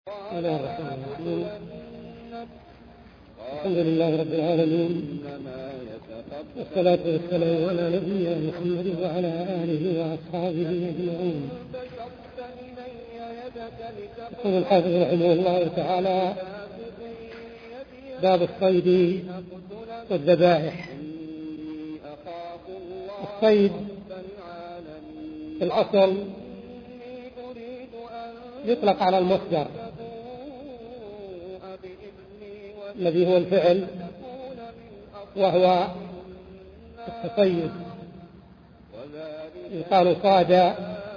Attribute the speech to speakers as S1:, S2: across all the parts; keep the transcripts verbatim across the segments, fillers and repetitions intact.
S1: بسم الله الرحمن الرحيم. الحمد لله رب العالمين، والصلاة والسلام على نبينا محمد وعلى آله وأصحابه أجمعين. يقول الحافظ رحمه الله تعالى: باب الصيد والذبائح. الصيد في الأصل يطلق على المصدر الذي هو الفعل، وهو التصيد. يقال صاد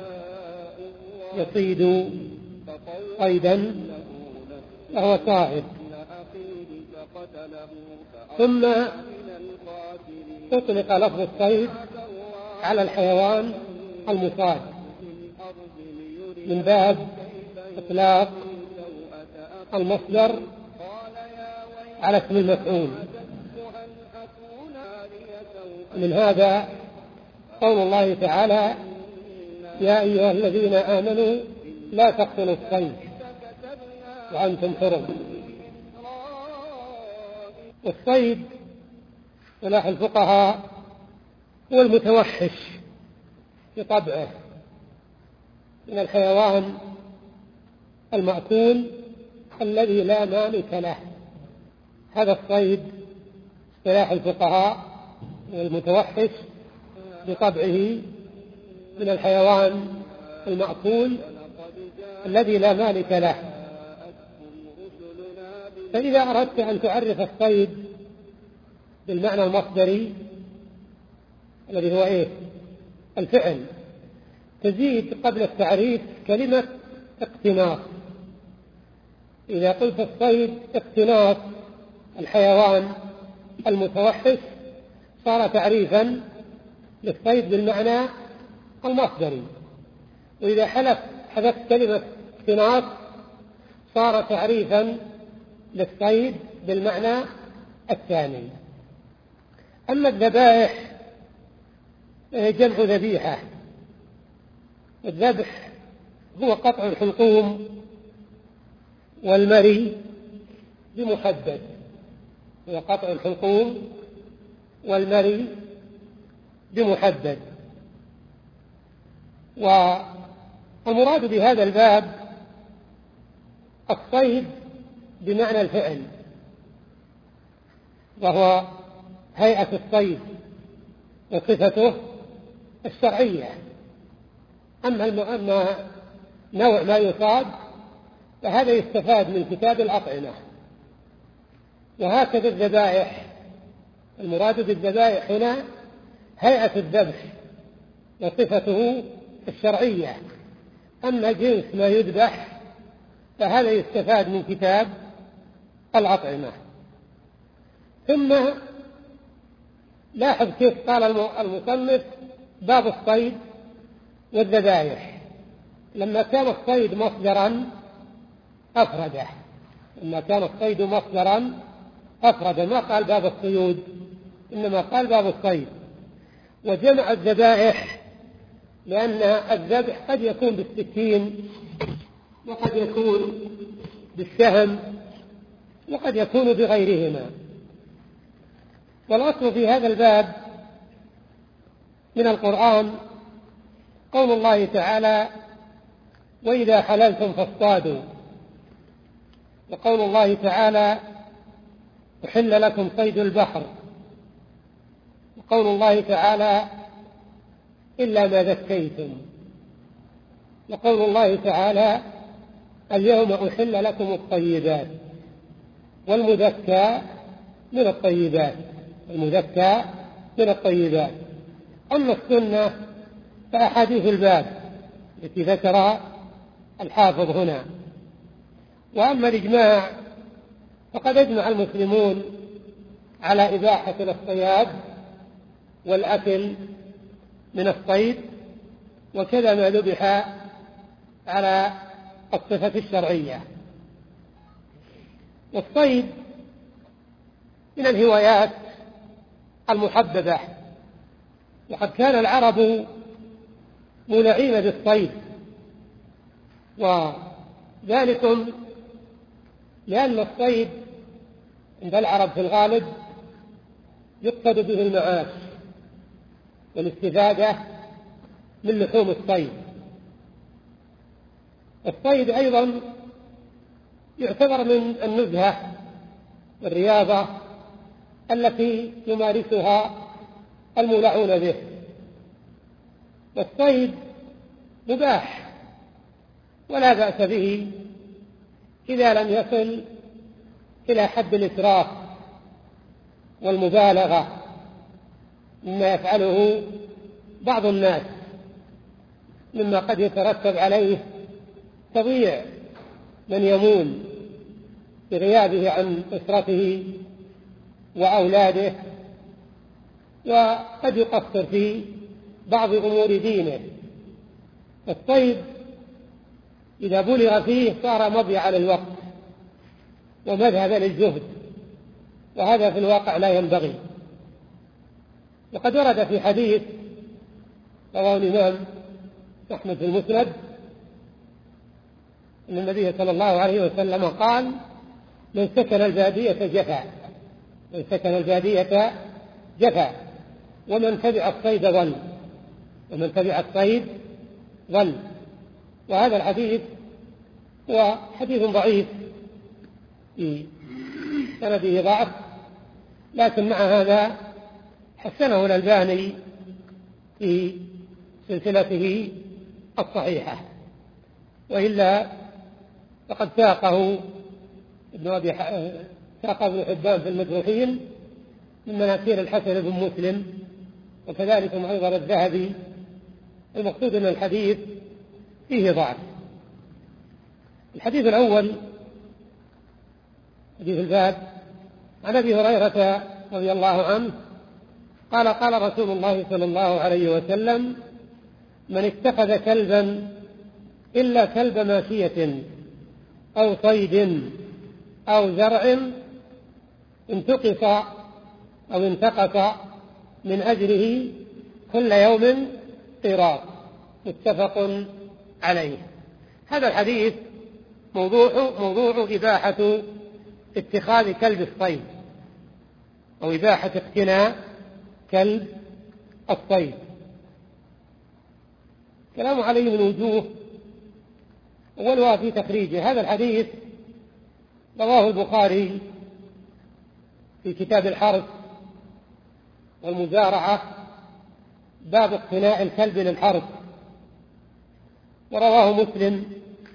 S1: يصيد صيدا فهو صائد. ثم تطلق لفظ الصيد على الحيوان المصاد من باب إطلاق المصدر على اسم المفعول. من هذا قول الله تعالى: يا أيها الذين آمنوا لا تقتلوا الصيد وأنتم حرم. والصيد اصطلاح الفقهاء هو المتوحش بطبعه من الحيوان المأكول الذي لا مالك له. هذا الصيد اصطلاح الفقهاء المتوحش بطبعه من الحيوان المأكول الذي لا مالك له. فإذا أردت أن تعرف الصيد بالمعنى المصدري الذي هو إيه؟ الفعل، تزيد قبل التعريف كلمة اقتناص. إذا قلت الصيد اقتناص الحيوان المتوحش صار تعريفا للصيد بالمعنى المصدري. وإذا حلف حذفت كلمة اقتناص صار تعريفا للصيد بالمعنى الثاني. أما الذبائح جمع ذبيحة. الذبح هو قطع الحلقوم والمري بمحدد، هو قطع الحلقوم والمري بمحدد. والمراد بهذا الباب الصيد بمعنى الفعل، وهو هيئة الصيد وصفته الشرعية. أما أما نوع ما يصاد فهذا يستفاد من كتاب الأطعمة. وهكذا الذبائح، المراد بالذبائح هنا هيئة الذبح وصفته الشرعية. أما جنس ما يذبح فهذا يستفاد من كتاب الأطعمة. ثم لاحظ كيف قال المصنف باب الصيد والذبائح. لما كان الصيد مصدرا أفرده، لما كان الصيد مصدرا أفرده، ما قال باب الصيود، إنما قال باب الصيد. وجمع الذبائح لأن الذبح قد يكون بالسكين، وقد يكون بالسهم، وقد يكون بغيرهما. والأصل في هذا الباب من القرآن قول الله تعالى: وإذا حللتم فاصطادوا. وقول الله تعالى: أحل لكم صيد البحر. وقول الله تعالى: إلا ما ذكيتم. وقول الله تعالى: اليوم أحل لكم الطيبات والمذكى من الطيبات، المذكى من الطيبات. أما السنة فأحاديث الباب التي ذكر الحافظ هنا. وأما الإجماع فقد أجمع المسلمون على إباحة الاصطياد والأكل من الصيد، وكذا ما ذبح على الصفة الشرعية. والصيد من الهوايات المحببة، وقد كان العرب مولعين بالصيد، وذلك لأن الصيد عند العرب في الغالب يقصد به المعاش والاستفادة من لحوم الصيد. الصيد أيضا يعتبر من النزهة والرياضة التي يمارسها المولعون به، والصيد مباح ولا بأس به إذا لم يصل إلى حد الإسراف والمبالغة مما يفعله بعض الناس، مما قد يترتب عليه تضييع من يمون بغيابه عن أسرته وأولاده، وقد يقصر في بعض أمور دينه. الصيد إذا بلغ فيه صار مضيعا للوقت ومذهبا للزهد، وهذا في الواقع لا ينبغي. وقد ورد في حديث رواه الإمام أحمد في المسند أن النبي صلى الله عليه وسلم قال: من سكن البادية جفا، من سكن البادية جفا، ومن تبع الصيد ضل، ومن تبع الصيد ضل. وهذا الحديث هو حديث ضعيف في سنده ضعف، لكن مع هذا حسنه الألباني في سلسلته الصحيحة، وإلا فقد ساقه ابن أبي ساقه ابن حبان في المجروحين من مناكير الحسن بن مسلم، وكذلك أيضا الذهبي. المقصود أن الحديث فيه ضعف. الحديث الأول حديث الباب عن أبي هريرة رضي الله عنه قال: قال رسول الله صلى الله عليه وسلم: من اتخذ كلبا إلا كلب ماشية أو صيد أو زرع انتقص أو انتقص من أجره كل يوم قيراط. متفق عليه. هذا الحديث موضوع موضوع إباحة اتخاذ كلب الصيد أو إباحة اقتناء كلب الصيد. كلام عليه من وجوه، أولها في تخريجه. هذا الحديث رواه البخاري في كتاب الحرث والمزارعة باب اقتناء الكلب للحرث، ورواه مسلم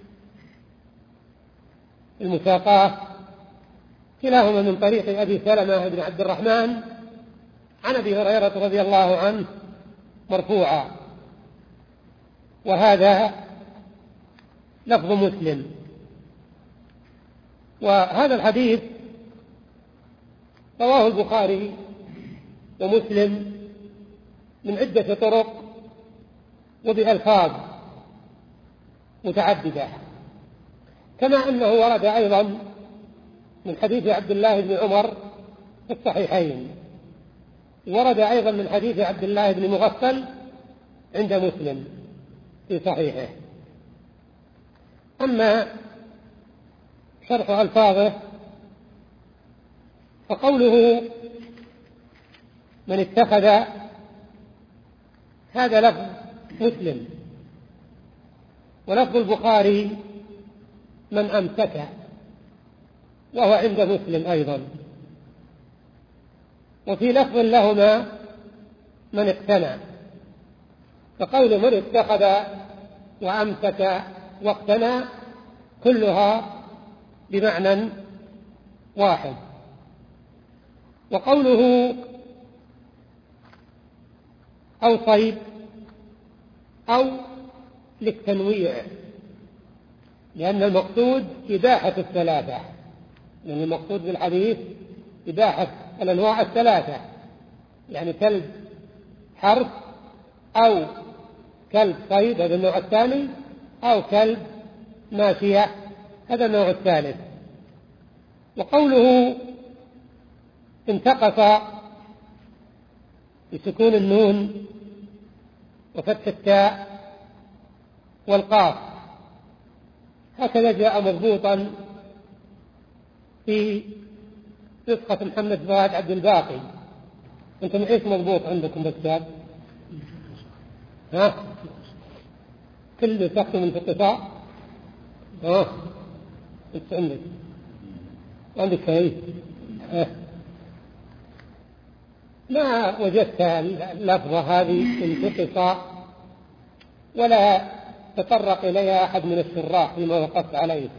S1: المساقاه، كلاهما من طريق أبي سلمة بن عبد الرحمن عن أبي هريرة رضي الله عنه مرفوعا، وهذا لفظ مسلم. وهذا الحديث رواه البخاري ومسلم من عدة طرق وبألفاظ متعددة، كما أنه ورد أيضا من حديث عبد الله بن عمر في الصحيحين، ورد أيضا من حديث عبد الله بن مغفل عند مسلم في صحيحه. أما شرح ألفاظه فقوله من اتخذ هذا لفظ مسلم، ولفظ البخاري من أمسك، وهو عند مسلم أيضا. وفي لفظ لهما من اقتنى، فقول من اتخذ وأمسك واقتنى كلها بمعنى واحد. وقوله أو صيد أو للتنويع، لأن المقصود إباحة الثلاثة، لأن المقصود بالحديث إباحة الأنواع الثلاثة، يعني كلب حرث أو كلب صيد هذا النوع الثاني، أو كلب ماشية هذا النوع الثالث. وقوله انتقص بسكون النون وفتح التاء والقاف، هكذا جاء مضبوطا في نسخة محمد فؤاد عبد الباقي. أنتم إيش مضبوط عندكم بالكتاب؟ ها؟ كل نسختم انتقاء؟ ها؟ إيش عندك؟ عندك شيء؟ ها؟ ما وجدت اللفظة هذه انتقاء ولا تطرق إليها أحد من الشراح فيما وقفت عليه.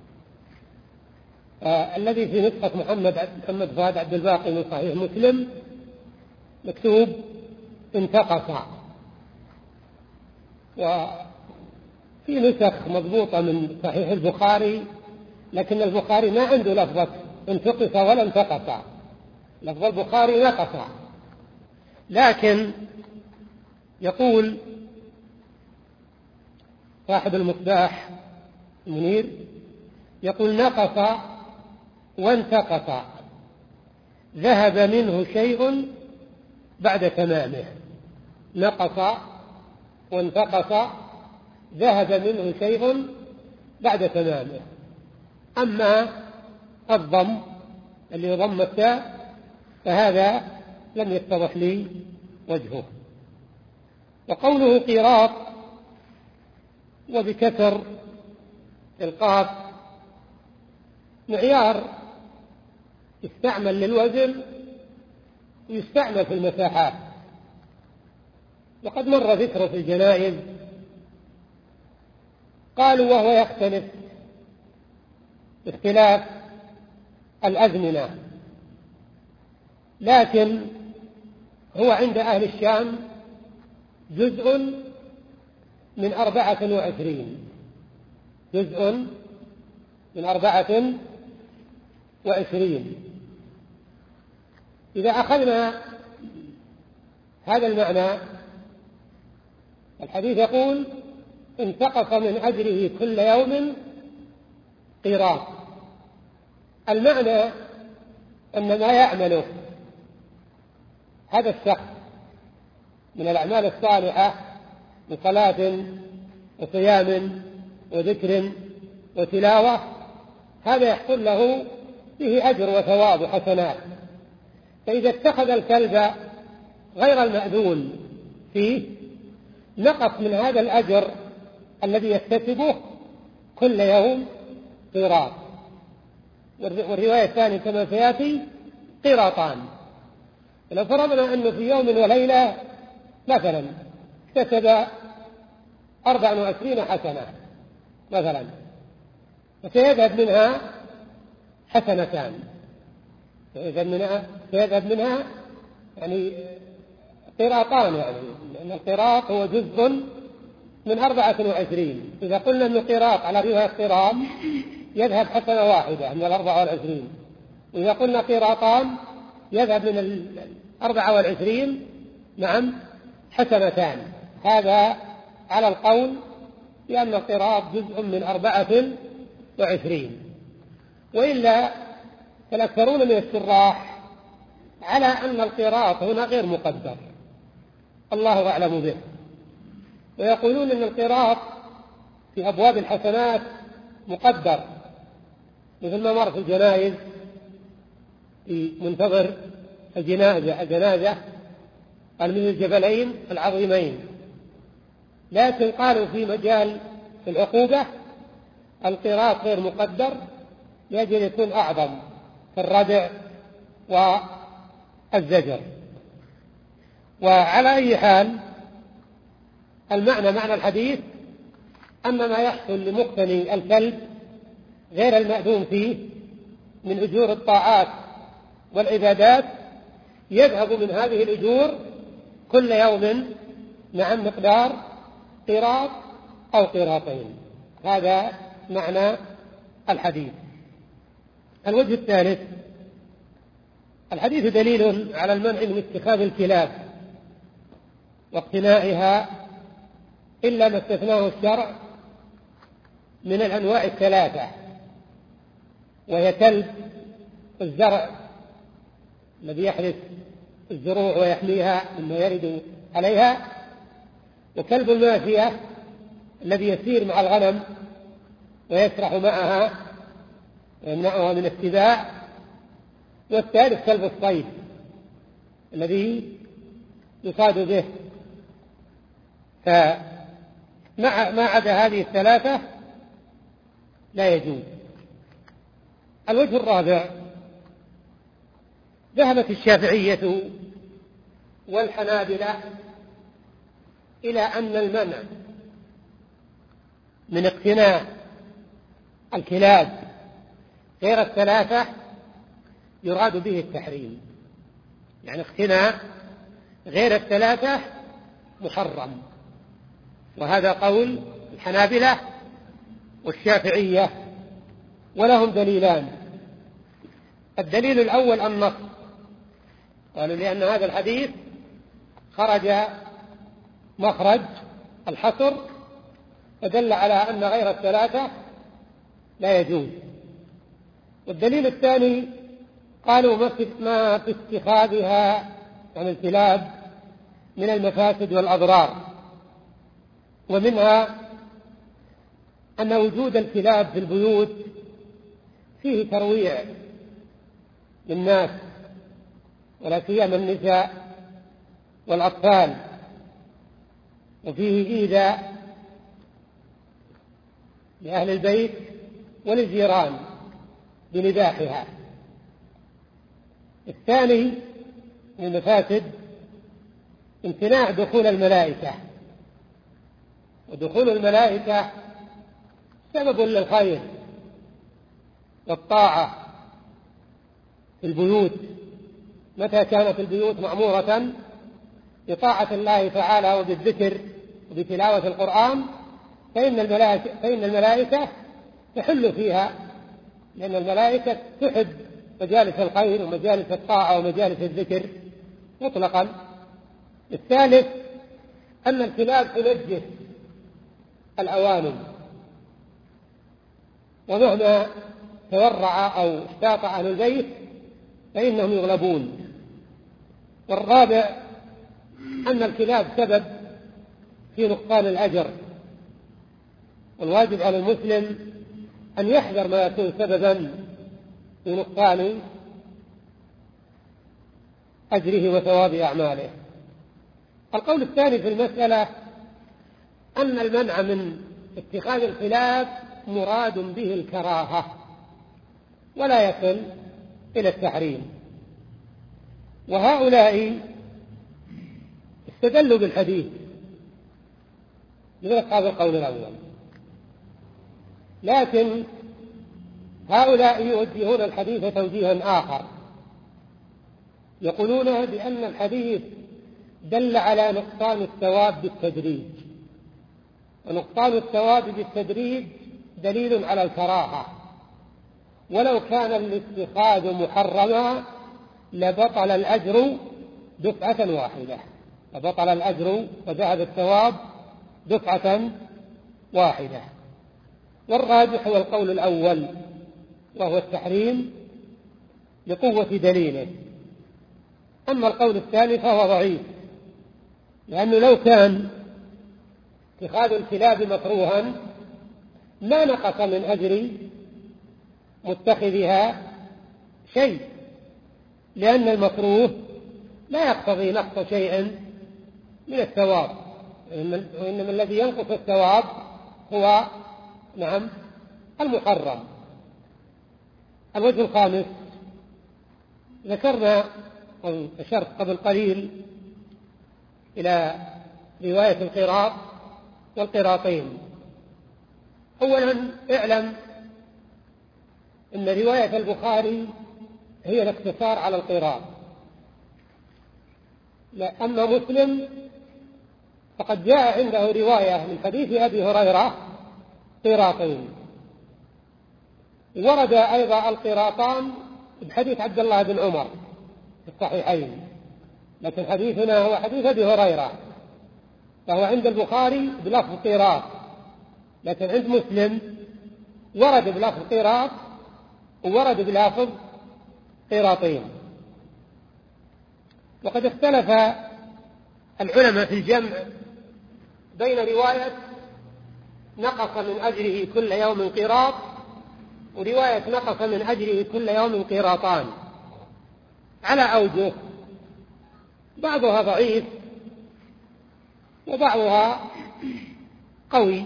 S1: آه الذي في نسخة محمد محمد فؤاد عبد الباقي من صحيح مسلم مكتوب انتقص، وفي نسخ مضبوطة من صحيح البخاري لكن البخاري ما عنده لفظة انتقص ولا انتقص، لفظ البخاري نقص. لكن يقول صاحب المصباح المنير يقول نقص وانتقص ذهب منه شيء بعد تمامه. نقص وانتقص ذهب منه شيء بعد تمامه. أما الضم اللي يضم التاء فهذا لم يتضح لي وجهه. وقوله قيراط وبكسر القاف معيار يستعمل للوزن ويستعمل في المساحات، وقد مر ذكره في الجنائز. قالوا وهو يختلف باختلاف الأزمنة، لكن هو عند أهل الشام جزء من أربعة وعشرين، جزء من أربعة وعشرين. إذا أخذنا هذا المعنى الحديث يقول انتقص من أجره كل يوم قيراط. المعنى أن ما يعمله هذا الشخص من الأعمال الصالحة من صلاة وصيام وذكر وتلاوة هذا يحصل له فيه أجر وثواب وحسنات. فإذا اتخذ الكلب غير المأذون فيه نقص من هذا الأجر الذي يكتسبه كل يوم قيراط. والرواية الثانية كما سيأتي قيراطان. لو فرضنا أنه في يوم وليلة مثلا اكتسب أربع وعشرين حسنة مثلا، فسيذهب منها حسنتان، سيذهب منها, سيذهب منها يعني قيراطان، يعني لأن القيراط هو جزء من أربعة وعشرين. إذا قلنا أن القيراط على رواية قيراط يذهب حسنة واحدة من الأربعة والعشرين، وإذا قلنا قيراطان يذهب من الأربعة والعشرين نعم حسنتان. هذا على القول لأن القيراط جزء من أربعة وعشرين. وإلا فالأكثرون من الشراح على أن القيراط هنا غير مقدر، الله أعلم به، ويقولون أن القيراط في أبواب الحسنات مقدر، مثل ما مر في الجنائز في منتظر الجنازة الجنازة قال من الجبلين العظيمين. لكن قالوا في مجال في العقوبة القيراط غير مقدر لأجل يكون أعظم في الردع والزجر. وعلى أي حال المعنى معنى الحديث أن ما يحصل لمقتني الكلب غير المأذون فيه من أجور الطاعات والعبادات يذهب من هذه الأجور كل يوم نعم مقدار قيراط أو قيراطين. هذا معنى الحديث. الوجه الثالث الحديث دليل على المنع من اتخاذ الكلاب واقتنائها إلا ما استثناه الشرع من الأنواع الثلاثة، وهي كلب الزرع الذي يحرس الزروع ويحميها مما يرد عليها، وكلب الماشية الذي يسير مع الغنم ويسرح معها ويمنعها من السباع، والثالث كلب الصيد الذي يصاد به. فمع ما عدا هذه الثلاثة لا يجوز. الوجه الرابع: ذهبت الشافعية والحنابلة إلى أن المنع من اقتناء الكلاب غير الثلاثة يراد به التحريم، يعني اقتناء غير الثلاثة محرم، وهذا قول الحنابلة والشافعية، ولهم دليلان. الدليل الأول النص، قالوا لأن هذا الحديث خرج مخرج الحصر فدل على أن غير الثلاثة لا يجوز. والدليل الثاني قالوا ما في اتخاذها عن الكلاب من المفاسد والأضرار، ومنها أن وجود الكلاب في البيوت فيه ترويع للناس ولا سيما النساء والأطفال، وفيه إيذاء لأهل البيت وللجيران بنباحها. الثاني من المفاسد امتناع دخول الملائكة، ودخول الملائكة سبب للخير والطاعة في البيوت، متى كانت البيوت معمورة بطاعة الله تعالى وبالذكر وبتلاوة القرآن فإن الملائكة, فإن الملائكة تحل فيها، لأن الملائكة تحب مجالس الخير ومجالس الطاعة ومجالس الذكر مطلقا. الثالث أن الكلاب تنجس الأوانم، ومهما تورع أو اشتاط أهل البيت فإنهم يغلبون. والرابع أن الكلاب سبب في نقصان الأجر، والواجب على المسلم أن يحذر ما يكون سببا في نقصان أجره وثواب أعماله. القول الثاني في المسألة أن المنع من اتخاذ الكلاب مراد به الكراهة ولا يصل إلى التحريم، وهؤلاء استدلوا بالحديث من أصحاب القول الأول، لكن هؤلاء يوجهون الحديث توجيها آخر، يقولون بأن الحديث دل على نقصان الثواب بالتدريج، ونقصان الثواب بالتدريج دليل على الكراهة، ولو كان الاتخاذ محرما لبطل الأجر دفعة واحدة، لبطل الأجر وذهب الثواب دفعة واحدة. والراجح هو القول الأول وهو التحريم لقوة دليله. أما القول الثاني فهو ضعيف، لأنه لو كان اتخاذ الكلاب مكروها ما نقص من أجر متخذها شيء، لأن المكروه لا يقتضي نقص شيء من الثواب، وإنما الذي ينقص الثواب هو نعم المحرم. الوجه الخامس ذكرنا أو أشرت قبل قليل إلى رواية القراط والقراطين. أولا اعلم أن رواية البخاري هي الاقتصار على القراط، أما مسلم فقد جاء عنده رواية من حديث أبي هريرة قراطين، ورد أيضا القراطان بحديث عبد الله بن عمر في الصحيحين، لكن حديثنا هو حديث أبي هريرة، فهو عند البخاري بلفظ قراط، لكن عند مسلم ورد بلفظ قراط وورد بلفظ قراطين. وقد اختلف العلماء في الجمع بين رواية نقص من أجره كل يوم قراط ورواية نقص من أجره كل يوم قيراطان، على أوجه، بعضها ضعيف وبعضها قوي.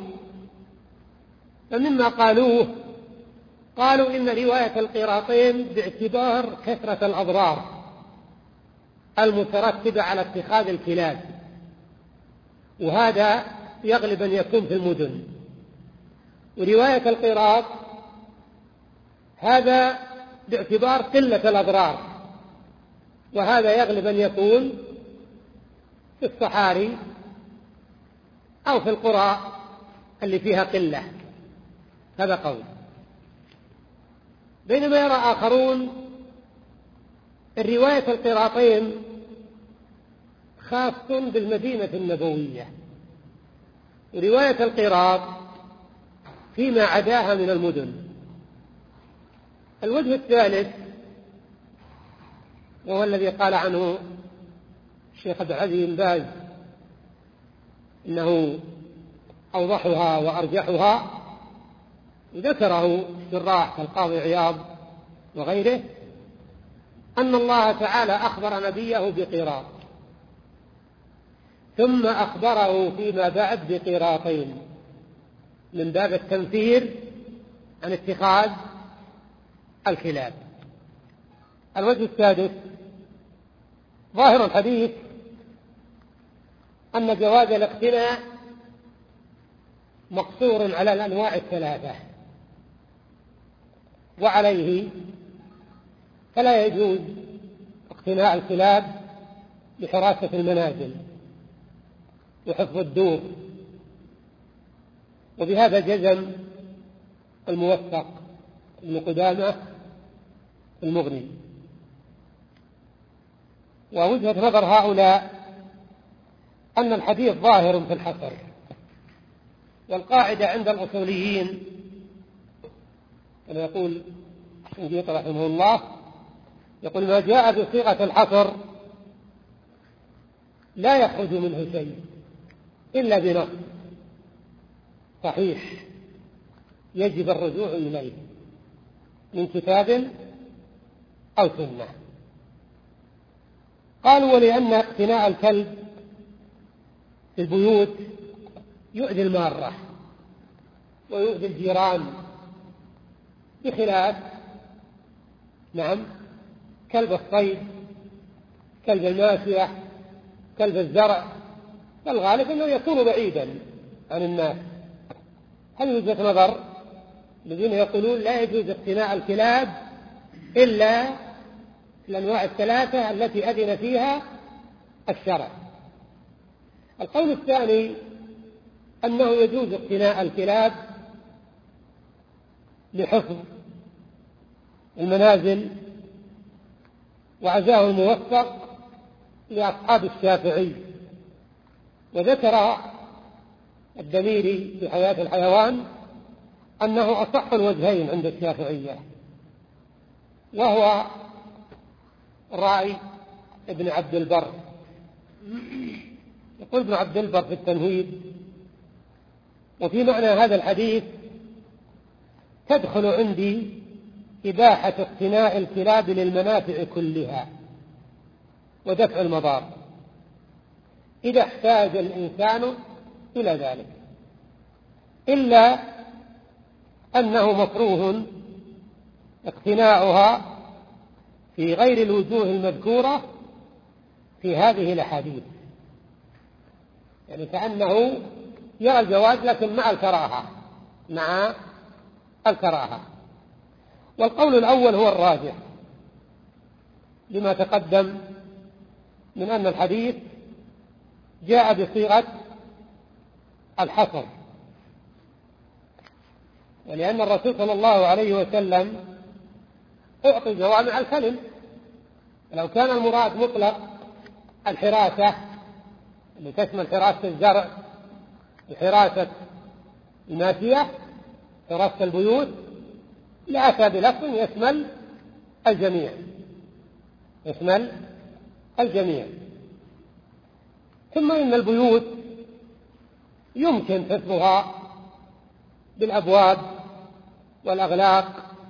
S1: فمما قالوه قالوا إن رواية القيراطين باعتبار كثرة الأضرار المترتبة على اتخاذ الكلاب، وهذا يغلب أن يكون في المدن، ورواية القيراط هذا باعتبار قلة الأضرار، وهذا يغلب أن يكون في الصحاري أو في القرى اللي فيها قلة. هذا قول. بينما يرى آخرون الرواية القيراطين خاص بالمدينة النبوية، ورواية القيراط فيما عداها من المدن. الوجه الثالث وهو الذي قال عنه الشيخ عبد العزيز بن باز إنه أوضحها وأرجحها، ذكره الشراح كالقاضي عياض وغيره، أن الله تعالى أخبر نبيه بقيراط، ثم أخبره فيما بعد بقيراطين من باب التنفير عن اتخاذ الكلاب. الوجه السادس: ظاهر الحديث أن جواز الاقتناء مقصور على الأنواع الثلاثة، وعليه فلا يجوز اقتناء الكلاب لحراسة المنازل وحفظ الدور، وبهذا جزم الموفق ابن قدامة المغني. ووجهة نظر هؤلاء أن الحديث ظاهر في الحصر، والقاعدة عند الأصوليين كما يقول الشنقيطي رحمه الله، يقول: ما جاء بصيغة الحصر لا يخرج منه شيء إلا بنص صحيح يجب الرجوع إليه من كتاب أو سنة. قالوا: ولأن اقتناء الكلب في البيوت يؤذي المارة ويؤذي الجيران، بخلاف نعم كلب الصيد، كلب الماشية، كلب الزرع، فالغالب أنه يكون بعيدا عن الناس. هذه وجهة نظر الذين يقولون لا يجوز اقتناء الكلاب إلا الأنواع الثلاثة التي أذن فيها الشرع. القول الثاني أنه يجوز اقتناء الكلاب لحفظ المنازل، وعزاه الموفق لأصحاب الشافعي. وذكر الدميري في حياة الحيوان أنه أصح الوجهين عند الشافعية، وهو رأي ابن عبد البر. يقول ابن عبد البر في التمهيد: وفي معنى هذا الحديث تدخل عندي إباحة اقتناء الكلاب للمنافع كلها ودفع المضار إذا احتاج الإنسان إلى ذلك، إلا أنه مكروه اقتناؤها في غير الوجوه المذكورة في هذه الأحاديث. يعني كأنه يرى الجواز لكن مع الكراهة مع الكراهة. والقول الأول هو الراجح لما تقدم من أن الحديث جاء بصيغة الحصر، ولأن الرسول صلى الله عليه وسلم أعطي جوامع الكلم. لو كان المراد مطلق الحراسة اللي تشمل حراسة الزرع وحراسة الماشية، حراسة البيوت، لأتى بلفظ يشمل الجميع يشمل الجميع. ثم إن البيوت يمكن حفظها بالأبواب والأغلاق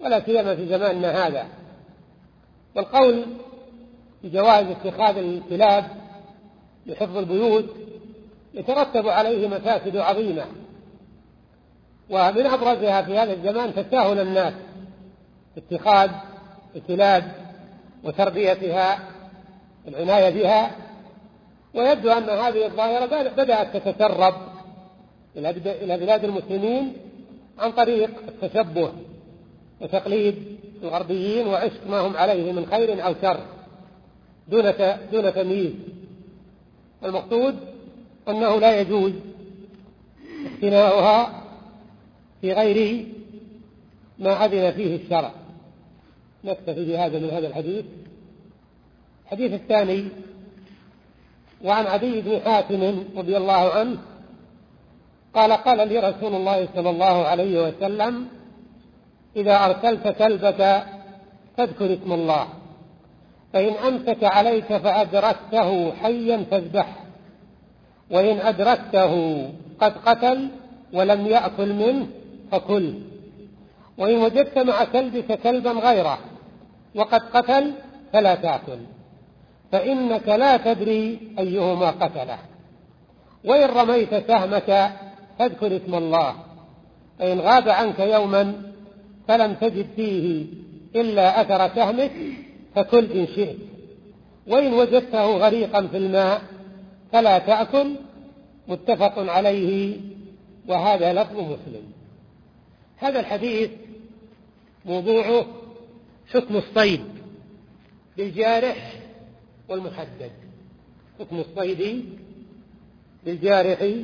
S1: ولا سيما في زماننا هذا. والقول بجواز اتخاذ الكلاب لحفظ البيوت يترتب عليه مفاسد عظيمة، ومن أبرزها في هذا الزمان تساهل الناس في اتخاذ الكلاب وتربيتها والعناية بها. ويبدو أن هذه الظاهرة بدأت تتسرب إلى بلاد المسلمين عن طريق التشبه وتقليد الغربيين وعشق ما هم عليه من خير أو شر دون دون تمييز. المقصود أنه لا يجوز اقتناؤها في غير ما أذن فيه الشرع. نكتفي بهذا من هذا الحديث. الحديث الثاني: وعن عدي بن حاتم رضي الله عنه قال: قال لي رسول الله صلى الله عليه وسلم: إذا أرسلت كلبك فاذكر اسم الله، فإن أمسك عليك فأدركته حيا فاذبحه، وإن أدركته قد قتل ولم يأكل منه فكل، وإن وجدت مع كلبك كلبا غيره وقد قتل فلا تأكل، فإنك لا تدري أيهما قتله. وإن رميت سهمك فاذكر اسم الله، فإن غاب عنك يوما فلم تجد فيه إلا أثر سهمك فكل إن شئت، وإن وجدته غريقا في الماء فلا تأكل. متفق عليه، وهذا لفظ مسلم. هذا الحديث موضوعه حكم الصيد بالجارح والمحدد، حكم الصيد بالجارح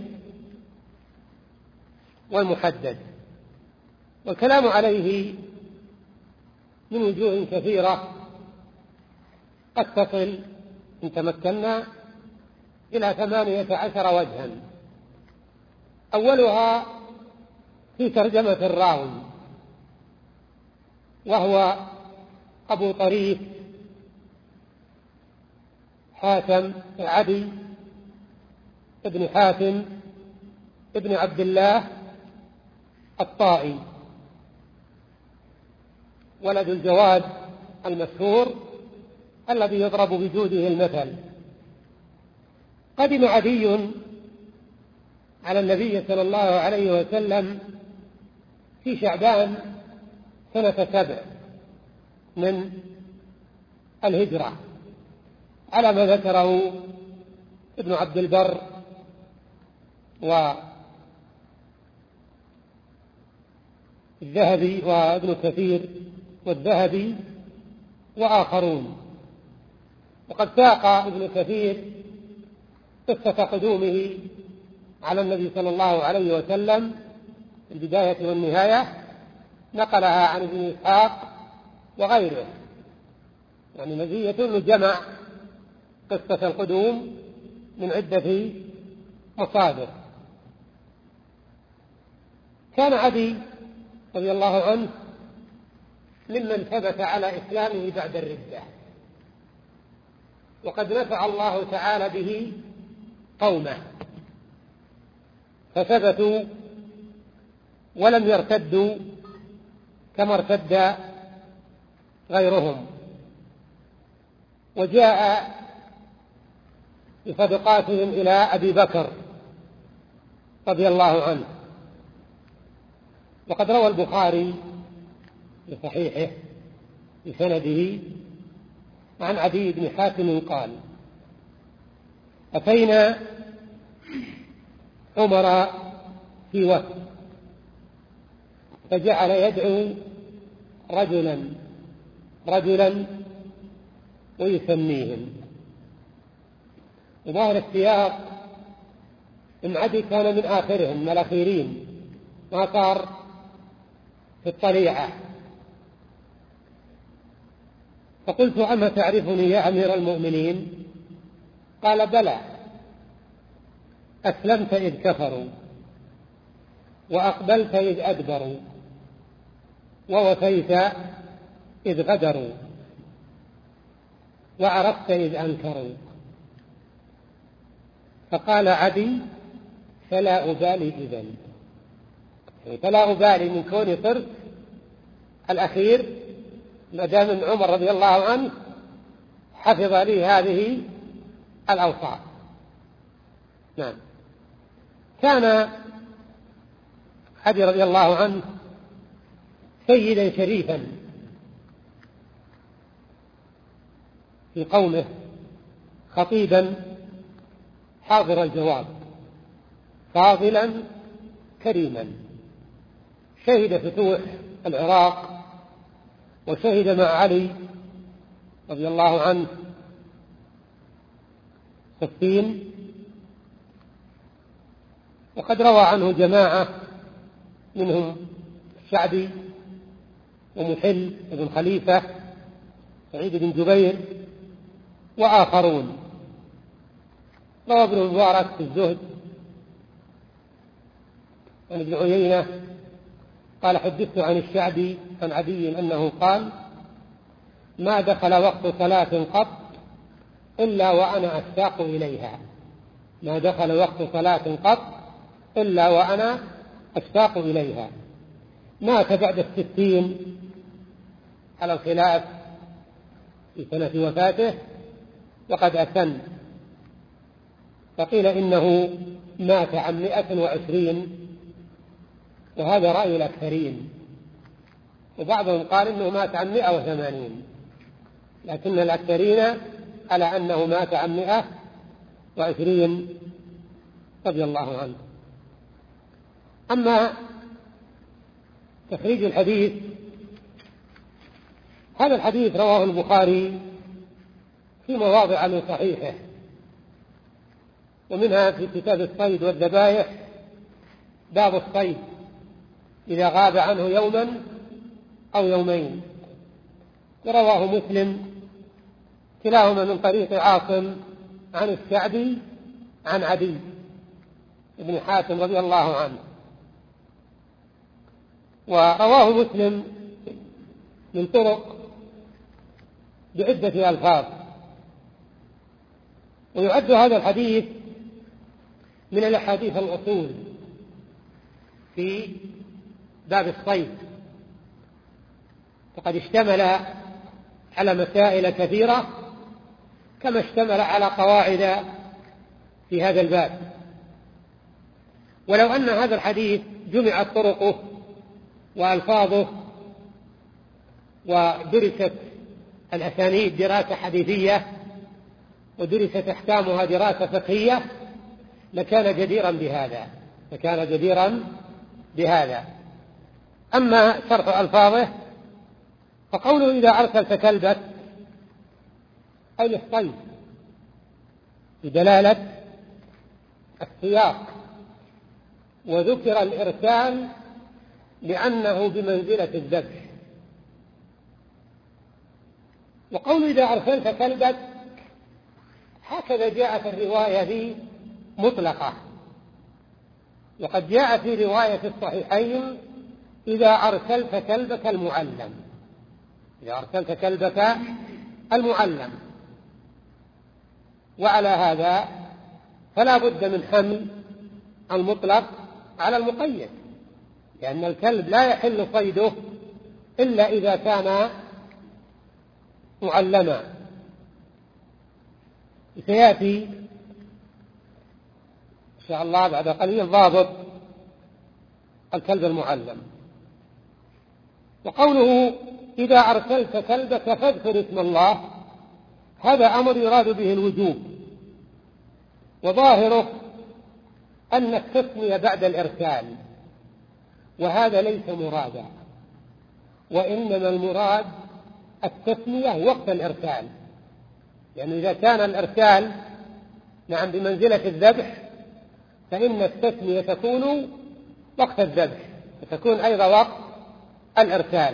S1: والمحدد، والكلام عليه من وجوه كثيرة قد تصل إن تمكنا إلى ثمانية عشر وجها. أولها في ترجمة الراوي، وهو أبو طريف حاتم عدي ابن حاتم ابن عبد الله الطائي، ولد الجواد المشهور الذي يضرب بجوده المثل. قدم عدي على النبي صلى الله عليه وسلم في شعبان سنة سبع من الهجرة، على ما ذكره ابن عبد البر والذهبي وابن كثير والذهبي وآخرون. وقد ساق ابن كثير قصة قدومه على النبي صلى الله عليه وسلم في البداية والنهاية، نقلها عن ابن إسحاق وغيره، يعني مزية أنه جمع قصة القدوم من عدة مصادر. كان عدي رضي الله عنه ممن ثبت على إسلامه بعد الردة، وقد نفع الله تعالى به قومه فثبتوا ولم يرتدوا كما ارتد غيرهم، وجاء بصدقاتهم إلى أبي بكر رضي الله عنه. وقد روى البخاري في صحيحه بسنده عن عدي بن حاتم قال: أتينا عمر في وقت فجعل يدعو رجلا رجلا ويسميهم. وظاهر السياق إن عدي كان من آخرهم، من الأخيرين، ما صار في الطليعة. فقلت: أما تعرفني يا أمير المؤمنين؟ قال: بلى، أسلمت إذ كفروا، وأقبلت إذ أدبروا، ووفيت إذ غدروا، وعرفت إذ أنكروا. فقال عدي: فلا أبالي إذن، فلا أبالي من كوني صرت الأخير ما دام ابن عمر رضي الله عنه حفظ لي هذه الأوصاف. نعم. كان علي رضي الله عنه سيدا شريفا في قومه، خطيبا حاضر الجواب، فاضلا كريما، شهد فتوح العراق، وشهد مع علي رضي الله عنه صفين. وقد روى عنه جماعة منهم الشعبي ومحل بن خليفة، سعيد بن جبير، وآخرون. روى ابن المبارك في الزهد عن ابن عيينة قال: حدثت عن الشعبي عن عدي أنه قال: ما دخل وقت صلاة قط إلا وأنا أشتاق إليها. ما دخل وقت صلاة قط إلا وأنا أشتاق إليها. مات بعد الستين على الخلاف في سنة وفاته، وقد أسن، فقيل إنه مات عن مئة وعشرين، وهذا رأي الأكثرين، وبعضهم قال إنه مات عن مئة وثمانين، لكن الأكثرين على أنه مات عن مئة وعشرين رضي الله عنه. أما تخريج الحديث، هذا الحديث رواه البخاري في مواضع من صحيحه، ومنها في كتاب الصيد والذبائح باب الصيد إذا غاب عنه يوما أو يومين، ورواه مسلم كلاهما من طريق عاصم عن الشعبي عن عدي بن حاتم رضي الله عنه. ورواه مسلم من طرق بعدة ألفاظ. ويعد هذا الحديث من الأحاديث الأصول في باب الصيد، وقد اشتمل على مسائل كثيرة كما اشتمل على قواعد في هذا الباب. ولو أن هذا الحديث جمعت طرقه وألفاظه ودرست الأسانيد دراسة حديثية ودرست أحكامها دراسة فقهية لكان جديرا بهذا لكان جديرا بهذا. أما شرح ألفاظه فقوله إذا أرسلت كلبك أي للصيد، بدلالة السياق، وذكر الإرسال لأنه بمنزلة الذبح. وقول إذا أرسلت كلبك هكذا جاء في الرواية ذي مطلقة، وقد جاء في رواية الصحيحين إذا أرسلت كلبك المعلم إذا أرسلت كلبك المعلم. وعلى هذا فلا بد من حمل المطلق على المقيد، لأن الكلب لا يحل صيده إلا إذا كان معلما. سيأتي إن شاء الله بعد قليل ضابط الكلب المعلم. وقوله إذا أرسلت كلبك فاذكر اسم الله، هذا أمر يراد به الوجوب، وظاهره أن التسمية بعد الإرسال، وهذا ليس مرادا، وإنما المراد التسمية وقت الإرسال، يعني إذا كان الإرسال نعم بمنزلة الذبح فإن التسمية تكون وقت الذبح وتكون أيضا وقت الإرسال.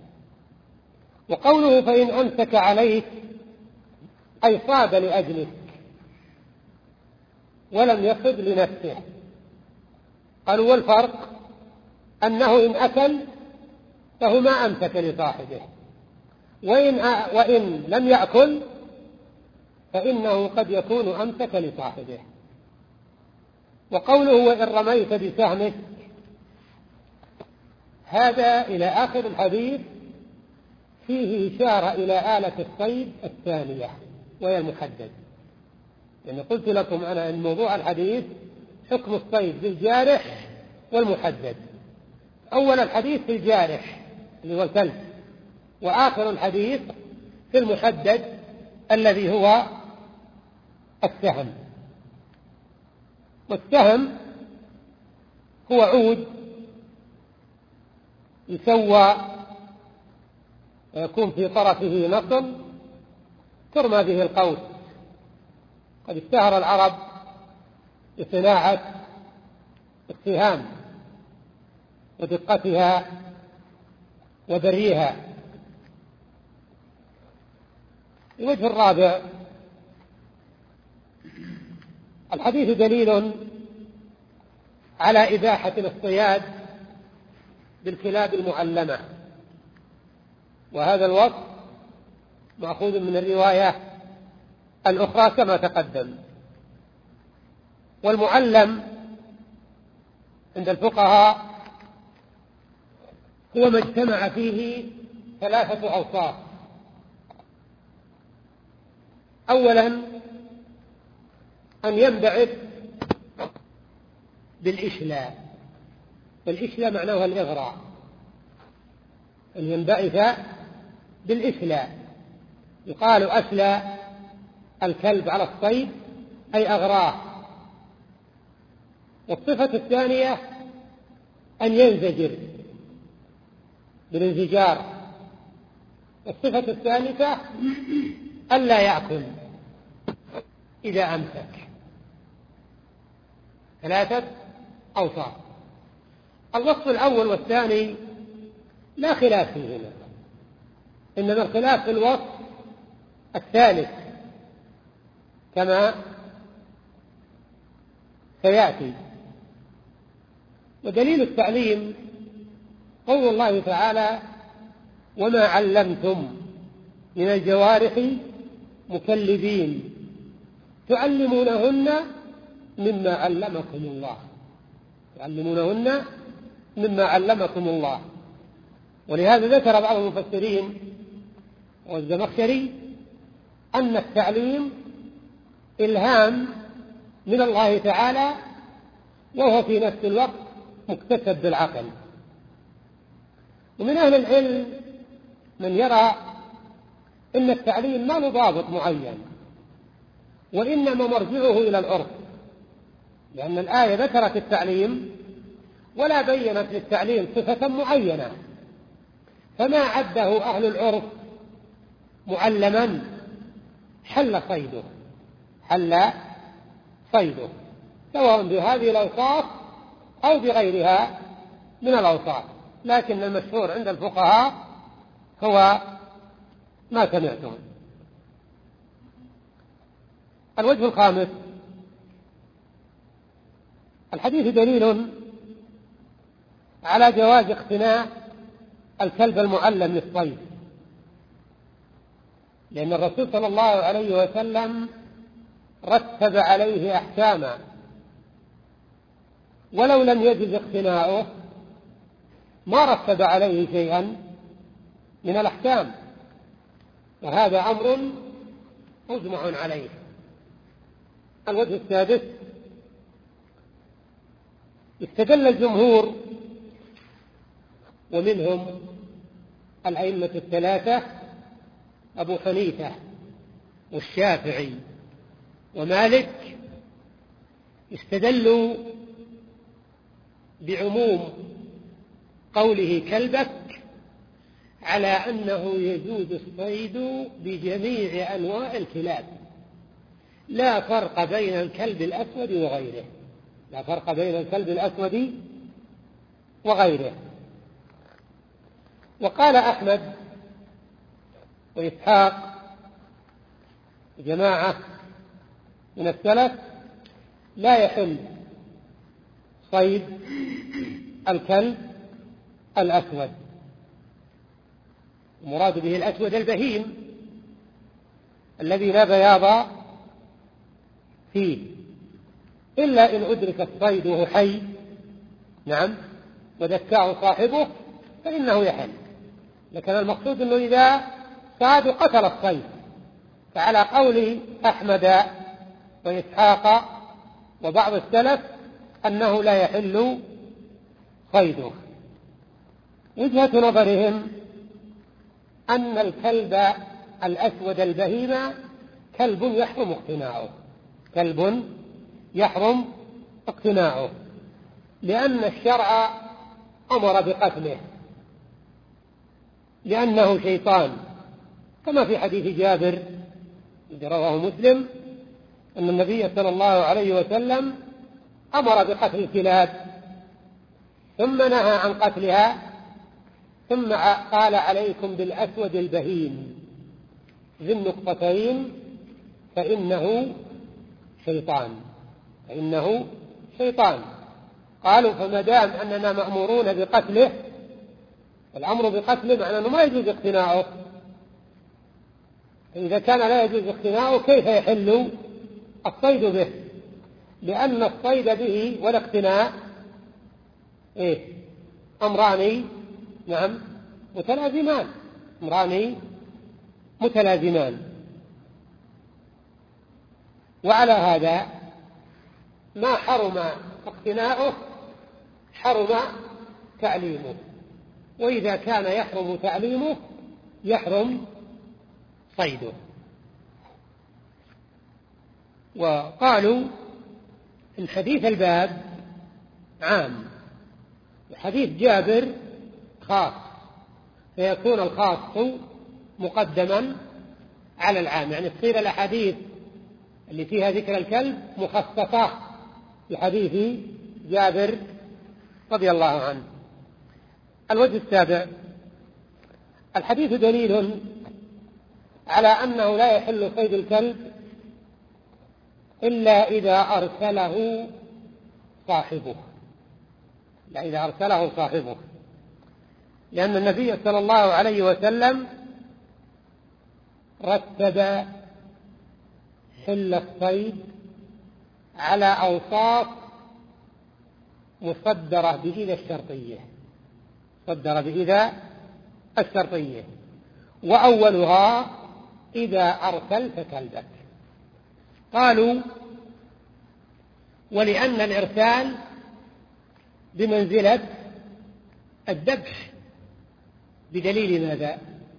S1: وقوله فإن أمسك عليك أي صاد لأجلك ولم يصد لنفسه. قالوا والفرق أنه إن أكل فهو ما أمسك لصاحبه، وإن, وإن لم يأكل فإنه قد يكون أمسك لصاحبه. وقوله وإن رميت بسهمك، هذا إلى آخر الحديث فيه إشارة إلى آلة الصيد الثانية وهي المحدد. يعني قلت لكم أنا أن موضوع الحديث حكم الصيد بالجارح والمحدد. أول الحديث في الجارح اللي هو الكلب، وآخر الحديث في المحدد الذي هو السهم. والسهم هو عود يسوى ويكون في طرفه نصل ترمى به القوس. قد اشتهر العرب بصناعة السهام ودقتها وبريها. الوجه الرابع: الحديث دليل على إباحة الاصطياد بالكلاب المعلمة، وهذا الوصف مأخوذ من الرواية الأخرى كما تقدم. والمعلم عند الفقهاء هو ما اجتمع فيه ثلاثة أوصاف: أولا أن ينبعث بالإشلاء، والإشلاء معناه الإغراء، أن ينبعث بالإشلاء. يقال أشلى الكلب على الصيد أي أغراه. والصفة الثانية أن ينزجر بالانزجار. والصفة الثالثة ألا يأكل إذا أمسك. ثلاثة أوصاف. الوصف الأول والثاني لا خلاف فيهما، إنما الخلاف في الوصف الثالث كما سيأتي. ودليل التعليم قول الله تعالى: وما علمتم من الجوارح مكلبين تعلمونهن مما علمكم الله. تعلمونهن مما علمكم الله. ولهذا ذكر بعض المفسرين والزمخشري أن التعليم إلهام من الله تعالى، وهو في نفس الوقت مكتسب بالعقل. ومن أهل العلم من يرى أن التعليم ما له ضابط معين، وإنما مرجعه إلى العرف، لأن الآية ذكرت التعليم ولا بينت للتعليم صفة معينة، فما عده أهل العرف معلما حل صيده حل صيده سواء بهذه الأوصاف أو بغيرها من الأوصاف. لكن المشهور عند الفقهاء هو ما سمعتم. الوجه الخامس: الحديث دليل على جواز اقتناء الكلب المعلم للصيد، لأن الرسول صلى الله عليه وسلم رتب عليه أحكاما، ولو لم يجز اقتناؤه ما رتب عليه شيئا من الأحكام، وهذا أمر مجمع عليه. الوجه السادس: استدل الجمهور ومنهم الأئمة الثلاثة أبو حنيفة والشافعي ومالك، استدلوا بعموم قوله كلبك على أنه يجوز الصيد بجميع أنواع الكلاب، لا فرق بين الكلب الأسود وغيره لا فرق بين الكلب الأسود وغيره. وقال أحمد وإسحاق جماعة من السلف: لا يحل صيد الكلب الأسود. المراد به الأسود البهيم الذي لا بياض فيه، إلا إن أدرك الصيد وهو حي، نعم، وذكاه صاحبه فإنه يحل. لكن المقصود أنه إذا صاد قتل الصيد، فعلى قول أحمد وإسحاق وبعض السلف أنه لا يحل صيده. وجهة نظرهم أن الكلب الأسود البهيمة كلب يحرم اقتناعه، كلب يحرم اقتناعه، لأن الشرع أمر بقتله لأنه شيطان، كما في حديث جابر الذي رواه مسلم أن النبي صلى الله عليه وسلم أمر بقتل الكلاب ثم نهى عن قتلها، ثم قال عليكم بالأسود البهيم ذي النقطتين فإنه شيطان، فإنه شيطان. قالوا فما دام أننا مأمورون بقتله، الأمر بقتله معنى أنه ما يجوز اقتناعه، إذا كان لا يجوز اقتناعه كيف يحل الصيد به؟ لأن الصيد به والاقتناع إيه؟ أمران نعم متلازمان، أمران متلازمان. وعلى هذا ما حرم اقتناعه حرم تعليمه، وإذا كان يحرم تعليمه يحرم صيده. وقالوا إن حديث الباب عام وحديث جابر خاص، فيكون الخاص مقدما على العام، يعني تصير الأحاديث اللي فيها ذكر الكلب مخصصة في حديث جابر رضي الله عنه. الوجه السابع: الحديث دليل على أنه لا يحل صيد الكلب إلا إذا أرسله صاحبه، إلا إذا أرسله صاحبه، لأن النبي صلى الله عليه وسلم رتب حل الصيد على أوصاف مصدرة بإذا الشرطية، مصدرة بإذا الشرطية، وأولها إذا أرسلت كلبك. قالوا ولأن الإرسال بمنزلة الذبح، بدليل ماذا؟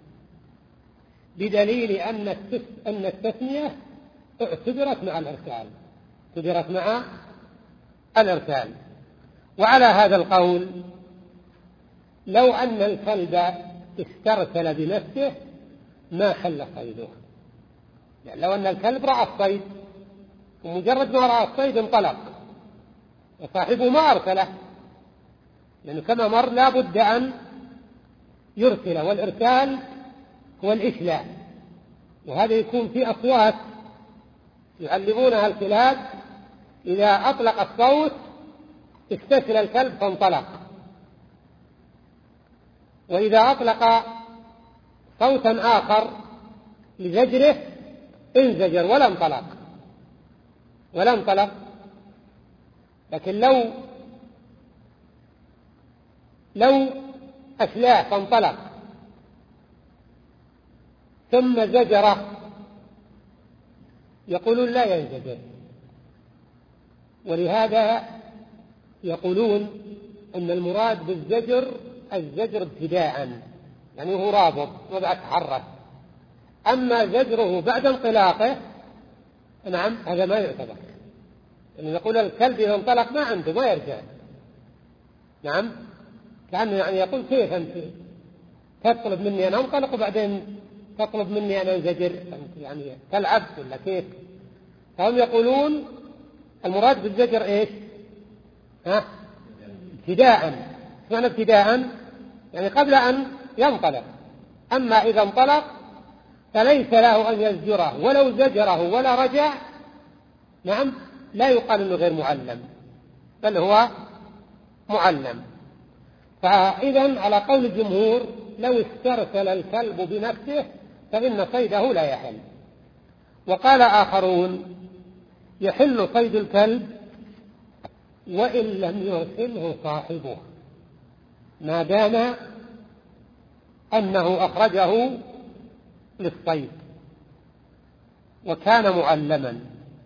S1: بدليل أن التثنية اعتبرت مع الإرسال، اعتبرت مع الإرسال. وعلى هذا القول لو أن الكلب استرسل بنفسه ما حل صيده، يعني لو أن الكلب رأى الصيد ومجرد ما رأى الصيد انطلق وصاحبه ما أرسله، لأنه كما مر لا بد أن يرسل، والإرسال هو الإشلاء، وهذا يكون في أصوات يعلمونها الكلاب، إذا أطلق الصوت استسل الكلب فانطلق، وإذا أطلق صوتا آخر لزجره انزجر ولا انطلق ولا انطلق. لكن لو لو أشلاه فانطلق ثم زجره يقولون لا ينزجر، ولهذا يقولون أن المراد بالزجر الزجر ابتداء، يعني هو رابط وبعد تحرك، أما زجره بعد انطلاقه نعم هذا ما يعتبر، يعني يقول الكلب إذا انطلق ما عنده ما يرجع، نعم كأنه يعني يقول كيف أنت تطلب مني أن أنطلق وبعدين تطلب مني أن أنزجر، يعني تلعب ولا كيف؟ فهم يقولون المراد بالزجر إيش؟ ها؟ ابتداء. معنى ابتداء يعني قبل أن ينطلق، أما إذا انطلق فليس له أن يزجره، ولو زجره ولا رجع نعم لا يقال أنه غير معلم، بل هو معلم. فإذا على قول الجمهور لو استرسل الكلب بنفسه فإن صيده لا يحل. وقال آخرون يحل صيد الكلب وإن لم يرسله صاحبه، ما دام أنه أخرجه للصيد وكان معلما.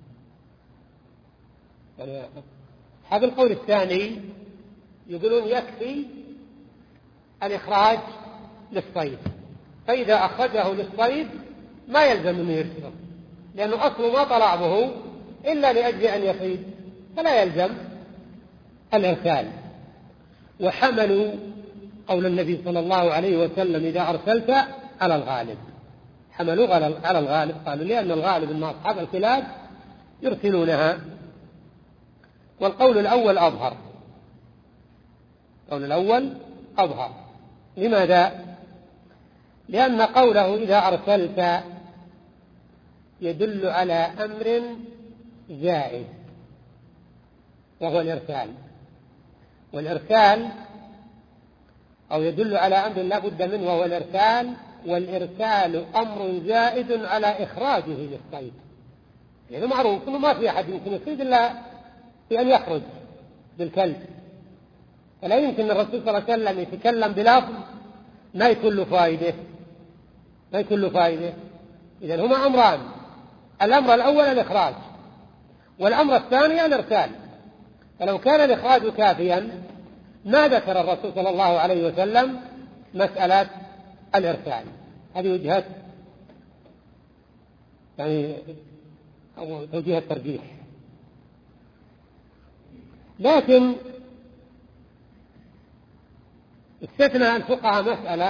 S1: يعني هذا القول الثاني يقولون يكفي الإخراج للصيد، فإذا أخرجه للصيد ما يلزم أن يرسله، لأنه أصله ما طلع به إلا لأجل أن يصيد، فلا يلزم الإرسال. وحملوا قول النبي صلى الله عليه وسلم إذا أرسلت على الغالب، حملوا على الغالب، قالوا لأن الغالب أن أصحاب الكلاب يرسلونها. والقول الأول أظهر، القول الأول أظهر. لماذا؟ لأن قوله إذا أرسلت يدل على أمر زائد وهو الإرسال، والإرسال أو يدل على أمر لا بد منه وهو الإرسال، والإرسال أمر زائد على إخراجه للصيد. يعني معروف أنه ما في أحد يمكن يصيد إلا في أن يخرج بالكلب، فلا يمكن الرسول صلى الله عليه وسلم يتكلم بلفظ ما يكون له فائدة، ما يكون له فائدة. إذن هما أمران، الأمر الأول الإخراج، والأمر الثاني الإرسال. فلو كان الإخراج كافيا ما ذكر الرسول صلى الله عليه وسلم مسألة الإرسال. هذه وجهة يعني أو توجيه الترجيح. لكن استثنى الفقهاء مسألة،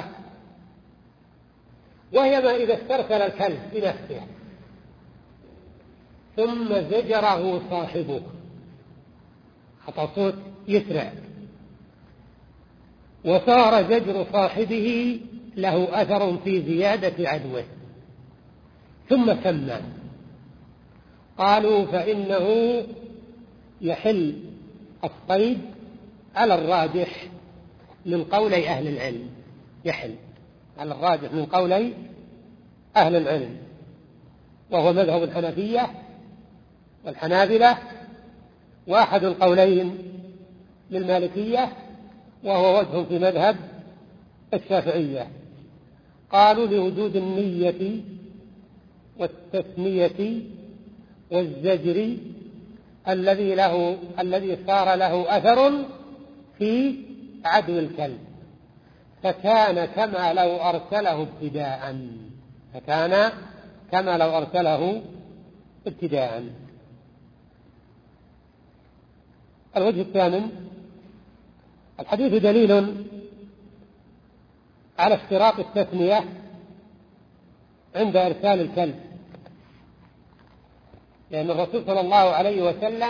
S1: وهي ما إذا استرسل الكلب بنفسه ثم زجره صاحبه، حتى صوت يسرع، وصار زجر صاحبه له أثر في زيادة عدوه ثم سمى، قالوا فإنه يحل الصيد على الراجح من قولي أهل العلم، يحل على الراجح من قولي أهل العلم، وهو مذهب الحنفية والحنابلة، وأحد القولين للمالكية، وهو وجه في مذهب الشافعية. قالوا لوجود النية والتسمية والزجر الذي له الذي صار له أثر في عدو الكلب، فكان كما لو أرسله ابتداء، فكان كما لو أرسله ابتداء. الوجه الثامن: الحديث دليل على اشتراط التثنية عند إرسال الكلب، لأن الرسول صلى الله عليه وسلم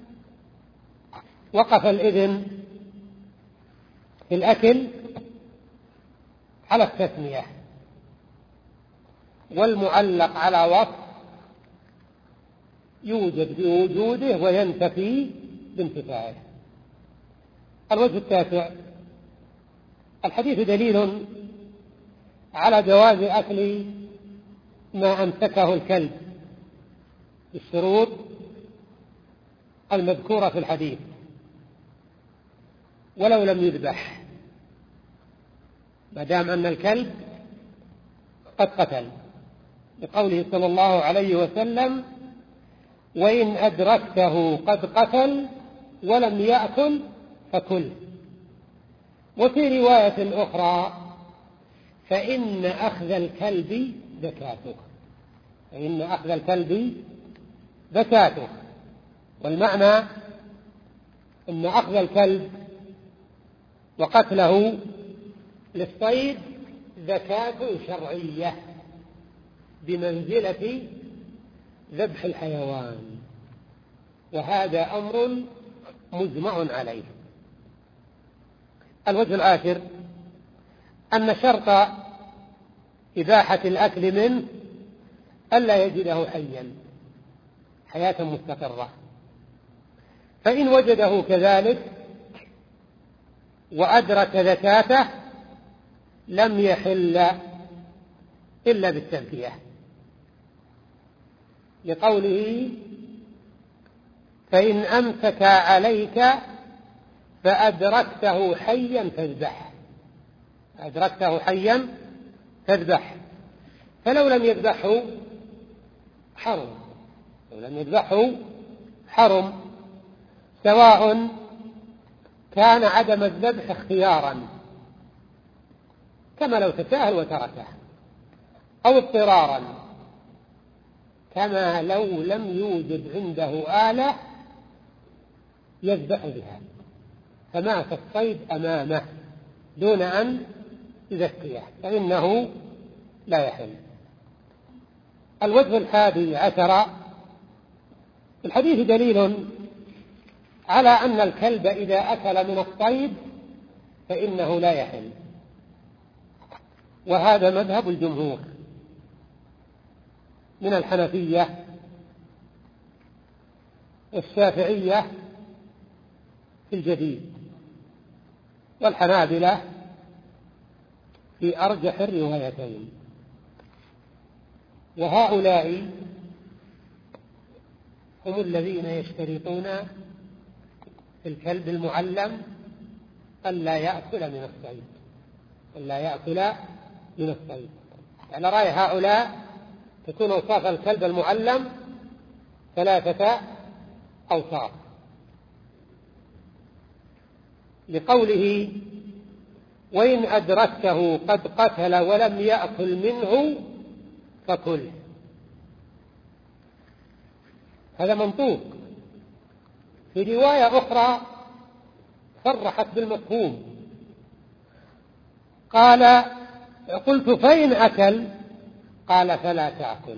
S1: وقف الإذن في الأكل على التثنية، والمعلق على وصف يوجد بوجوده وينتفي بانتفاعه. الوجه التاسع: الحديث دليل على جواز أكل ما أمسكه الكلب بالشروط المذكورة في الحديث ولو لم يذبح، ما دام أن الكلب قد قتل، لقوله صلى الله عليه وسلم: وإن أدركته قد قتل ولم يأكل فكل. وفي رواية أخرى: فإن أخذ الكلب زكاته، فإن أخذ الكلب زكاته. والمعنى أن أخذ الكلب وقتله للصيد زكاة شرعية بمنزلة ذبح الحيوان، وهذا أمر مجمع عليه. الوجه العاشر: أن شرط إباحة الأكل منه ألا يجده حيا حياة مستقرة، فإن وجده كذلك وأدرك زكاته لم يحل إلا بالتزكية، لقوله: فإن أمسك عليك فأدركته حيا فاذبحه، أدركته حيا فاذبح، فلو لم يذبحه حرم، لو لم يذبحه حرم، سواء كان عدم الذبح اختيارا كما لو تساهل وتركه، أو اضطرارا كما لو لم يوجد عنده آلة يذبح بها فمات الصيد أمامه دون أن يزكيه فإنه لا يحل. الوجه الحادي عشر: في الحديث دليل على أن الكلب إذا أكل من الصيد فإنه لا يحل، وهذا مذهب الجمهور من الحنفية والشافعية في الجديد، والحنابلة في أرجح الروايتين. وهؤلاء هم الذين يشترطون في الكلب المعلم ألا يأكل من الصيد، ألا يأكل من الصيد. على رأي هؤلاء تكون أوصاف الكلب المعلم ثلاثة أوصاف، لقوله: وإن أدركته قد قتل ولم يأكل منه فكله. هذا منطوق. في رواية أخرى صرحت بالمفهوم، قال: قلت: فإن أكل؟ قال: فلا تأكل،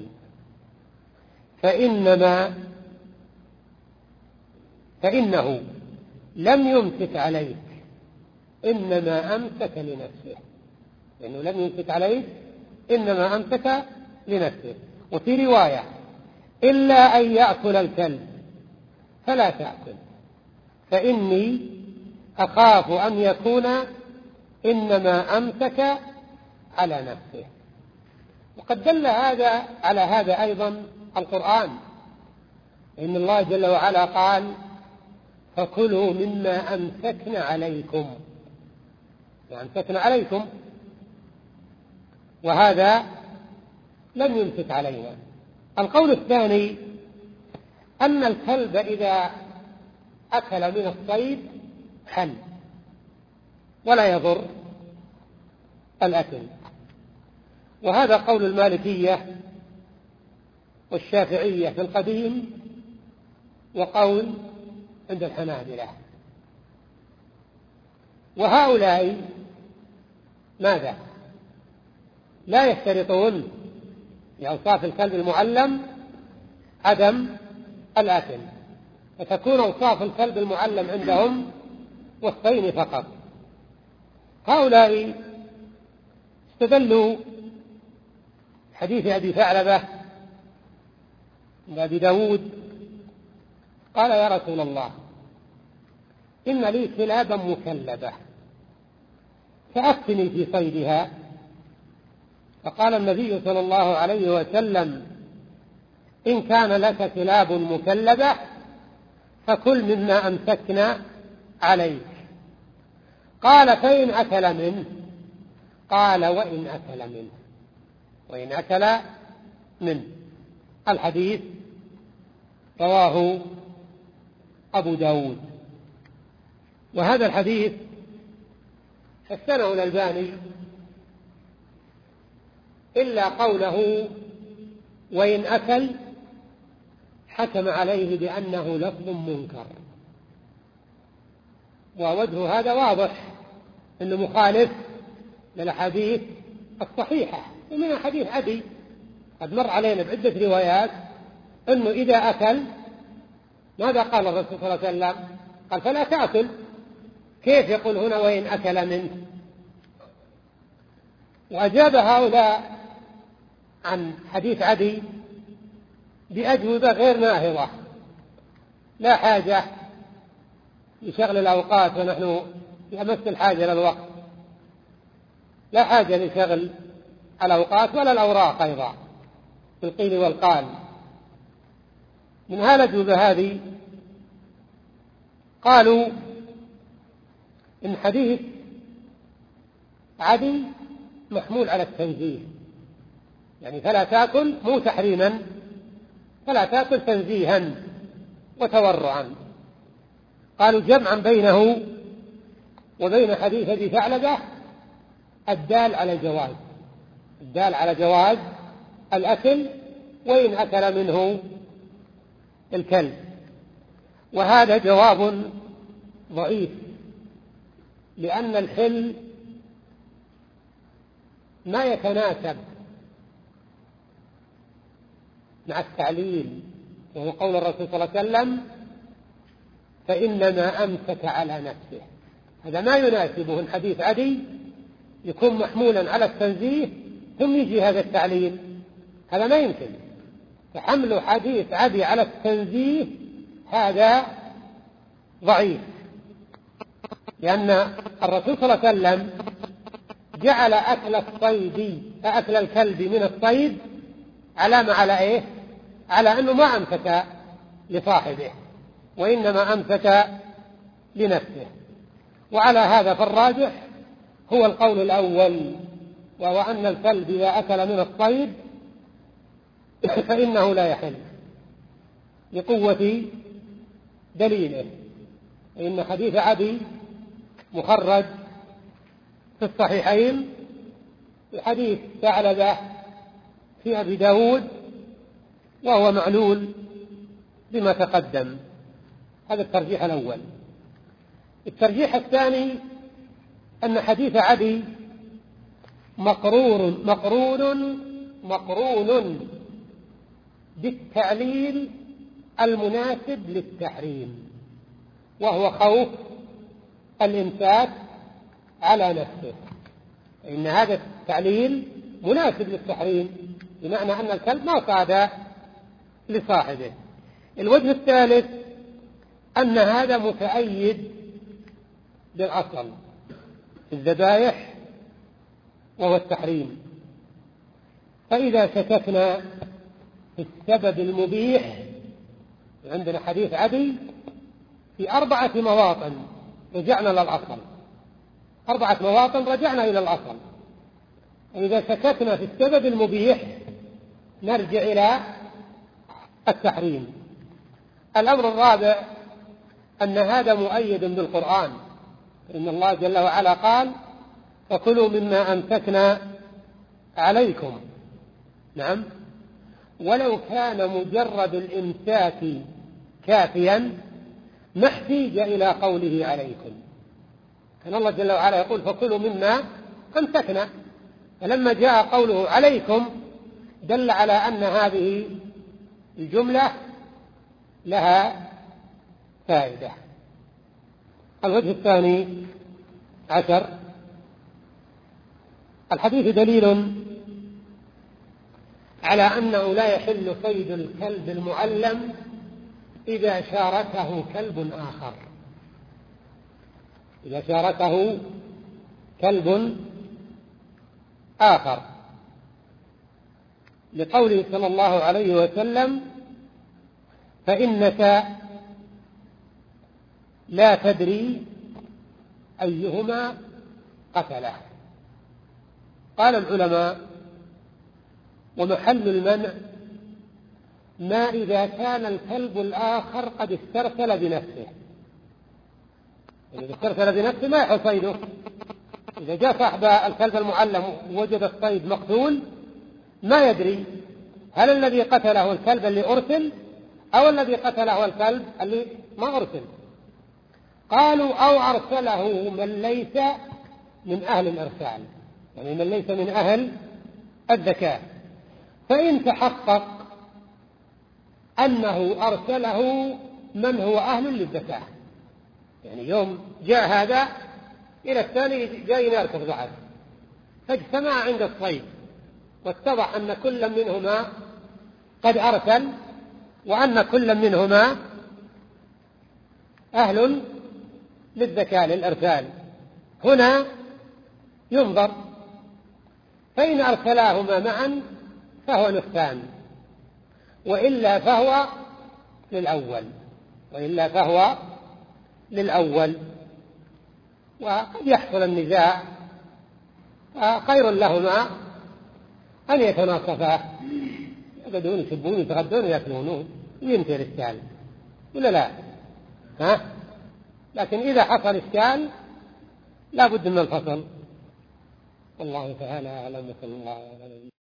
S1: فإنما فإنه لم يمسك عليك، إنما أمسك لنفسه، لأنه لم يمسك عليك إنما أمسك لنفسه. وفي رواية: إلا أن يأكل الكلب فلا تأكل، فإني أخاف أن يكون إنما أمسك على نفسه. وقد دل هذا على هذا أيضا القرآن، إن الله جل وعلا قال: فكلوا مما أمسكن عليكم، يعني أمسكن عليكم، وهذا لم يمسك علينا. القول الثاني أن الكلب إذا أكل من الصيد حل ولا يضر الأكل، وهذا قول المالكية والشافعية في القديم، وقول عند الحنابلة. وهؤلاء ماذا؟ لا يشترطون لأوصاف الكلب المعلم عدم الأكل، فتكون أوصاف الكلب المعلم عندهم وصفين فقط. هؤلاء استدلوا حديث أبي ثعلبة عند أبي داود، قال: يا رسول الله، إن لي كلابا مكلبة فأفتني في صيدها. فقال النبي صلى الله عليه وسلم: إن كان لك كلاب مكلبة فكل مما أمسكنا عليك. قال: فإن أكل منه؟ قال: وإن أكل منه، وإن أكل منه. الحديث رواه أبو داود. وهذا الحديث حسنه الألباني إلا قوله: وإن أكل، حكم عليه بأنه لفظ منكر، ووجه هذا واضح أنه مخالف للأحاديث الصحيحة. ومن حديث عدي قد مر علينا بعدة روايات أنه إذا أكل ماذا قال الرسول صلى الله عليه وسلم؟ قال: فلا تأكل. كيف يقول هنا وإن أكل منه؟ وأجاب هؤلاء عن حديث عدي بأجوبة غير ناهضة، لا حاجة لشغل الأوقات ونحن في أمس الحاجة للوقت، لا حاجة لشغل الأوقات ولا الأوراق أيضا في القيل والقال. من هالأجوبة هذه قالوا إن حديث عدي محمول على التنزيه، يعني فلا تأكل مو تحريما، فلا تأكل تنزيها وتورعا. قالوا جمعا بينه وبين حديث ابي ثعلبة الدال على الجواز، الدال على جواز الأكل وإن أكل منه الكلب. وهذا جواب ضعيف، لأن الحل ما يتناسب مع التعليل، وهو قول الرسول صلى الله عليه وسلم فإنما أمسك على نفسه. هذا ما يناسبه الحديث عدي يكون محمولا على التنزيه ثم يجي هذا التعليل، هذا ما يمكن. فحمل حديث عدي على التنزيه هذا ضعيف، لأن الرسول صلى الله عليه وسلم جعل أكل الصيد أكل الكلب من الصيد علامة على إيه؟ على أنه ما أمسك لصاحبه وإنما أمسك لنفسه. وعلى هذا فالراجح هو القول الأول، وهو أن الكلب إذا أكل من الصيد فإنه لا يحل لقوة دليله، إن حديث عدي مخرج في الصحيحين وحديث ثعلبة في أبي داود وهو معلول بما تقدم. هذا الترجيح الأول. الترجيح الثاني أن حديث عدي مقرور مقرون مقرون بالتعليل المناسب للتحريم، وهو خوف الإمساك على نفسه، إن هذا التعليل مناسب للتحريم، بمعنى أن الكلب ما صاد لصاحبه. الوجه الثالث أن هذا متأيد بالأصل في الذبائح وهو التحريم. فإذا شككنا في السبب المبيح، عندنا حديث عدي في أربعة مواطن رجعنا للأصل، أربعة مواطن رجعنا إلى الأصل. إذا شككنا في السبب المبيح نرجع إلى التحريم. الأمر الرابع أن هذا مؤيد بالقرآن، إن الله جل وعلا قال فكلوا مما أمسكنا عليكم. نعم، ولو كان مجرد الإمساك كافيا ما احتيج إلى قوله عليكم، كان الله جل وعلا يقول فكلوا مما أمسكنا، فلما جاء قوله عليكم دل على أن هذه الجملة لها فائدة. الوجه الثاني عشر، الحديث دليل على أنه لا يحل صيد الكلب المعلم إذا شاركه كلب آخر، إذا شاركه كلب آخر، لقوله صلى الله عليه وسلم فإنك لا تدري أيهما قتله. قال العلماء ومحل المنع ما إذا كان الكلب الآخر قد استرسل بنفسه، إذا استرسل بنفسه ما يحل صيده. إذا جاء صاحب الكلب المعلم ووجد الصيد مقتول ما يدري هل الذي قتله الكلب اللي أرسل أو الذي قتله الكلب اللي ما أرسل. قالوا أو أرسله من ليس من أهل الإرسال، يعني من ليس من أهل الذكاء. فإن تحقق أنه أرسله من هو أهل للذكاء، يعني يوم جاء هذا إلى الثاني جاي يركض بعد، فاجتمع عند الصيد واتضح أن كل منهما قد أرسل وأن كل منهما أهل للذكاء للإرسال، هنا ينظر، فإن أرسلاهما معا فهو نفسان، وإلا فهو للأول وإلا فهو للأول. وقد يحصل النزاع خير لهما أن يتناصفا، يقعدون يسبون يتغدون ويأكلون وينتهي الإشكال، ولا لا؟ ها؟ لكن إذا حصل إشكال لا بد من الفصل. الله تعالى أعلم. صلى الله عليه وسلم.